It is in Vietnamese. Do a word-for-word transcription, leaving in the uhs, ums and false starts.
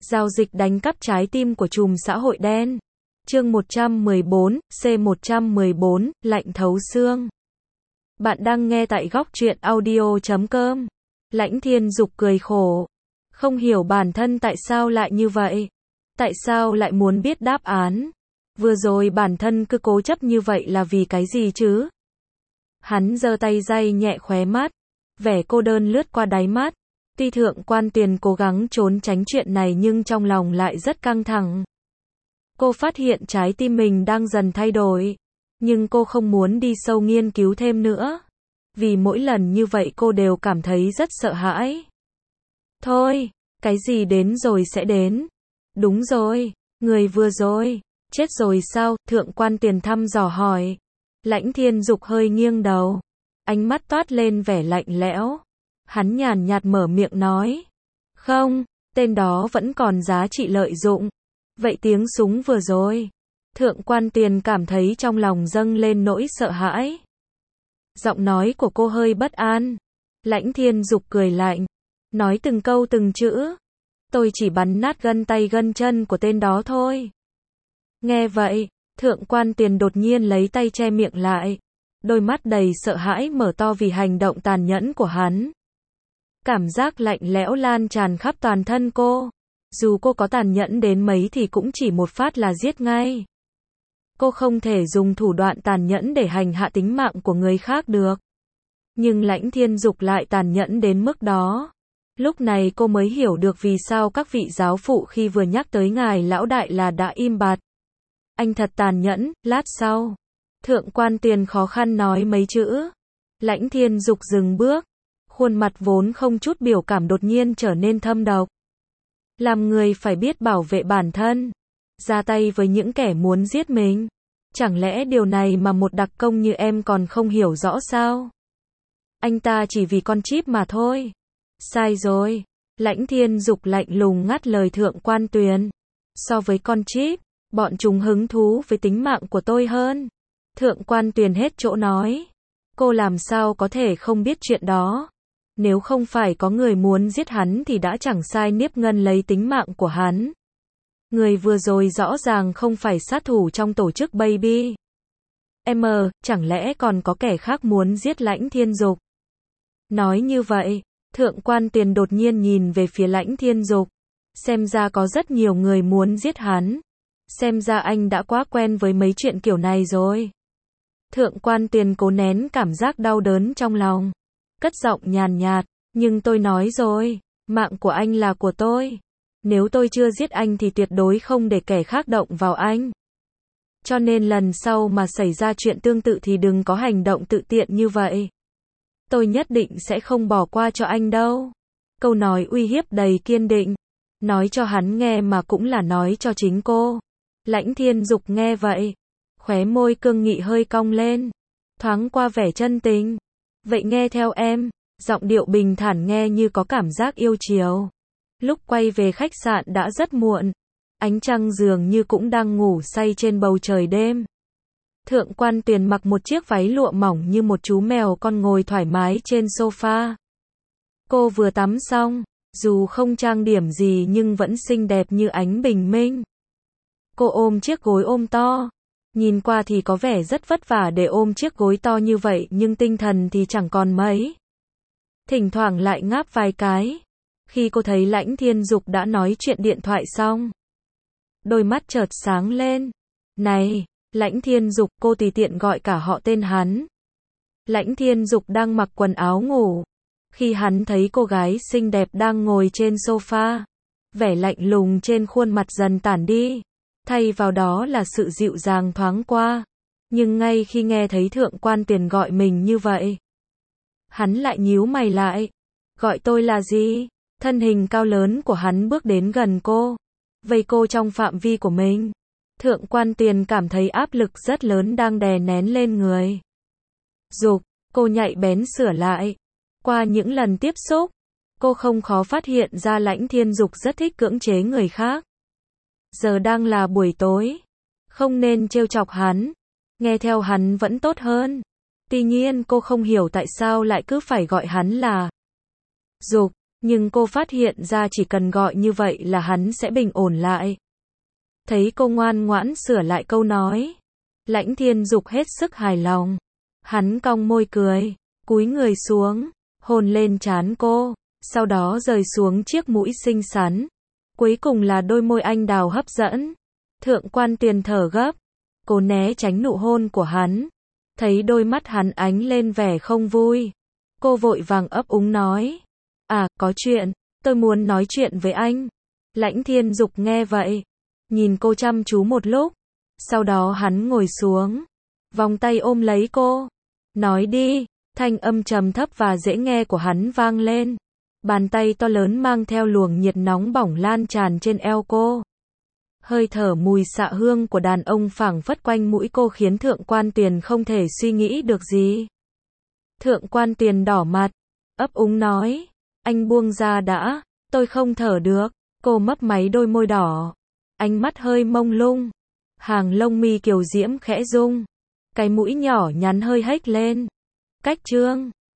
Giao dịch đánh cắp trái tim của trùm xã hội đen. Chương một trăm mười bốn, C một trăm mười bốn, lạnh thấu xương. Bạn đang nghe tại góc truyện audio chấm com. Lãnh Thiên Dục cười khổ. Không hiểu bản thân tại sao lại như vậy. Tại sao lại muốn biết đáp án. Vừa rồi bản thân cứ cố chấp như vậy là vì cái gì chứ? Hắn giơ tay day nhẹ khóe mắt. Vẻ cô đơn lướt qua đáy mắt. Tuy Thượng Quan Tuyền cố gắng trốn tránh chuyện này nhưng trong lòng lại rất căng thẳng. Cô phát hiện trái tim mình đang dần thay đổi. Nhưng cô không muốn đi sâu nghiên cứu thêm nữa. Vì mỗi lần như vậy cô đều cảm thấy rất sợ hãi. Thôi, cái gì đến rồi sẽ đến. Đúng rồi, người vừa rồi, chết rồi sao? Thượng Quan Tuyền thăm dò hỏi. Lãnh Thiên Dục hơi nghiêng đầu. Ánh mắt toát lên vẻ lạnh lẽo. Hắn nhàn nhạt mở miệng nói. Không, tên đó vẫn còn giá trị lợi dụng. Vậy tiếng súng vừa rồi. Thượng Quan Tuyền cảm thấy trong lòng dâng lên nỗi sợ hãi. Giọng nói của cô hơi bất an. Lãnh Thiên Dục cười lạnh. Nói từng câu từng chữ. Tôi chỉ bắn nát gân tay gân chân của tên đó thôi. Nghe vậy, Thượng Quan Tuyền đột nhiên lấy tay che miệng lại. Đôi mắt đầy sợ hãi mở to vì hành động tàn nhẫn của hắn. Cảm giác lạnh lẽo lan tràn khắp toàn thân cô. Dù cô có tàn nhẫn đến mấy thì cũng chỉ một phát là giết ngay. Cô không thể dùng thủ đoạn tàn nhẫn để hành hạ tính mạng của người khác được. Nhưng Lãnh Thiên Dục lại tàn nhẫn đến mức đó. Lúc này cô mới hiểu được vì sao các vị giáo phụ khi vừa nhắc tới ngài lão đại là đã im bặt. Anh thật tàn nhẫn. Lát sau, Thượng Quan Tuyền khó khăn nói mấy chữ. Lãnh Thiên Dục dừng bước. Khuôn mặt vốn không chút biểu cảm đột nhiên trở nên thâm độc. Làm người phải biết bảo vệ bản thân. Ra tay với những kẻ muốn giết mình. Chẳng lẽ điều này mà một đặc công như em còn không hiểu rõ sao? Anh ta chỉ vì con chip mà thôi. Sai rồi. Lãnh Thiên Dục lạnh lùng ngắt lời Thượng Quan Tuyền. So với con chip, bọn chúng hứng thú với tính mạng của tôi hơn. Thượng Quan Tuyền hết chỗ nói. Cô làm sao có thể không biết chuyện đó. Nếu không phải có người muốn giết hắn thì đã chẳng sai Niếp Ngân lấy tính mạng của hắn. Người vừa rồi rõ ràng không phải sát thủ trong tổ chức Baby M, chẳng lẽ còn có kẻ khác muốn giết Lãnh Thiên Dục? Nói như vậy, Thượng Quan Tuyền đột nhiên nhìn về phía Lãnh Thiên Dục. Xem ra có rất nhiều người muốn giết hắn. Xem ra anh đã quá quen với mấy chuyện kiểu này rồi. Thượng Quan Tuyền cố nén cảm giác đau đớn trong lòng. Cất giọng nhàn nhạt, nhưng tôi nói rồi, mạng của anh là của tôi. Nếu tôi chưa giết anh thì tuyệt đối không để kẻ khác động vào anh. Cho nên lần sau mà xảy ra chuyện tương tự thì đừng có hành động tự tiện như vậy. Tôi nhất định sẽ không bỏ qua cho anh đâu. Câu nói uy hiếp đầy kiên định. Nói cho hắn nghe mà cũng là nói cho chính cô. Lãnh Thiên Dục nghe vậy. Khóe môi cương nghị hơi cong lên. Thoáng qua vẻ chân tình. Vậy nghe theo em. Giọng điệu bình thản nghe như có cảm giác yêu chiều. Lúc quay về khách sạn đã rất muộn. Ánh trăng dường như cũng đang ngủ say trên bầu trời đêm. Thượng Quan Tuyền mặc một chiếc váy lụa mỏng như một chú mèo con ngồi thoải mái trên sofa. Cô vừa tắm xong, dù không trang điểm gì nhưng vẫn xinh đẹp như ánh bình minh. Cô ôm chiếc gối ôm to. Nhìn qua thì có vẻ rất vất vả để ôm chiếc gối to như vậy nhưng tinh thần thì chẳng còn mấy. Thỉnh thoảng lại ngáp vài cái. Khi cô thấy Lãnh Thiên Dục đã nói chuyện điện thoại xong. Đôi mắt chợt sáng lên. Này, Lãnh Thiên Dục, cô tùy tiện gọi cả họ tên hắn. Lãnh Thiên Dục đang mặc quần áo ngủ. Khi hắn thấy cô gái xinh đẹp đang ngồi trên sofa. Vẻ lạnh lùng trên khuôn mặt dần tản đi. Thay vào đó là sự dịu dàng thoáng qua. Nhưng ngay khi nghe thấy Thượng Quan Tuyền gọi mình như vậy. Hắn lại nhíu mày lại. Gọi tôi là gì? Thân hình cao lớn của hắn bước đến gần cô. Vây cô trong phạm vi của mình. Thượng Quan Tuyền cảm thấy áp lực rất lớn đang đè nén lên người. Dục, cô nhạy bén sửa lại. Qua những lần tiếp xúc, cô không khó phát hiện ra Lãnh Thiên Dục rất thích cưỡng chế người khác. Giờ đang là buổi tối. Không nên trêu chọc hắn. Nghe theo hắn vẫn tốt hơn. Tuy nhiên cô không hiểu tại sao lại cứ phải gọi hắn là Dục. Nhưng cô phát hiện ra chỉ cần gọi như vậy là hắn sẽ bình ổn lại. Thấy cô ngoan ngoãn sửa lại câu nói, Lãnh Thiên Dục hết sức hài lòng. Hắn cong môi cười, cúi người xuống, hôn lên trán cô, sau đó rời xuống chiếc mũi xinh xắn. Cuối cùng là đôi môi anh đào hấp dẫn. Thượng Quan Tuyền thở gấp, cô né tránh nụ hôn của hắn. Thấy đôi mắt hắn ánh lên vẻ không vui, cô vội vàng ấp úng nói, à, có chuyện, tôi muốn nói chuyện với anh. Lãnh Thiên Dục nghe vậy, nhìn cô chăm chú một lúc, sau đó hắn ngồi xuống, vòng tay ôm lấy cô, nói đi. Thanh âm trầm thấp và dễ nghe của hắn vang lên, bàn tay to lớn mang theo luồng nhiệt nóng bỏng lan tràn trên eo cô. Hơi thở mùi xạ hương của đàn ông phảng phất quanh mũi cô khiến Thượng Quan Tuyền không thể suy nghĩ được gì. Thượng Quan Tuyền đỏ mặt, ấp úng nói, anh buông ra đã, tôi không thở được. Cô mấp máy đôi môi đỏ, ánh mắt hơi mông lung, hàng lông mi kiều diễm khẽ rung, cái mũi nhỏ nhắn hơi hếch lên. Cách chương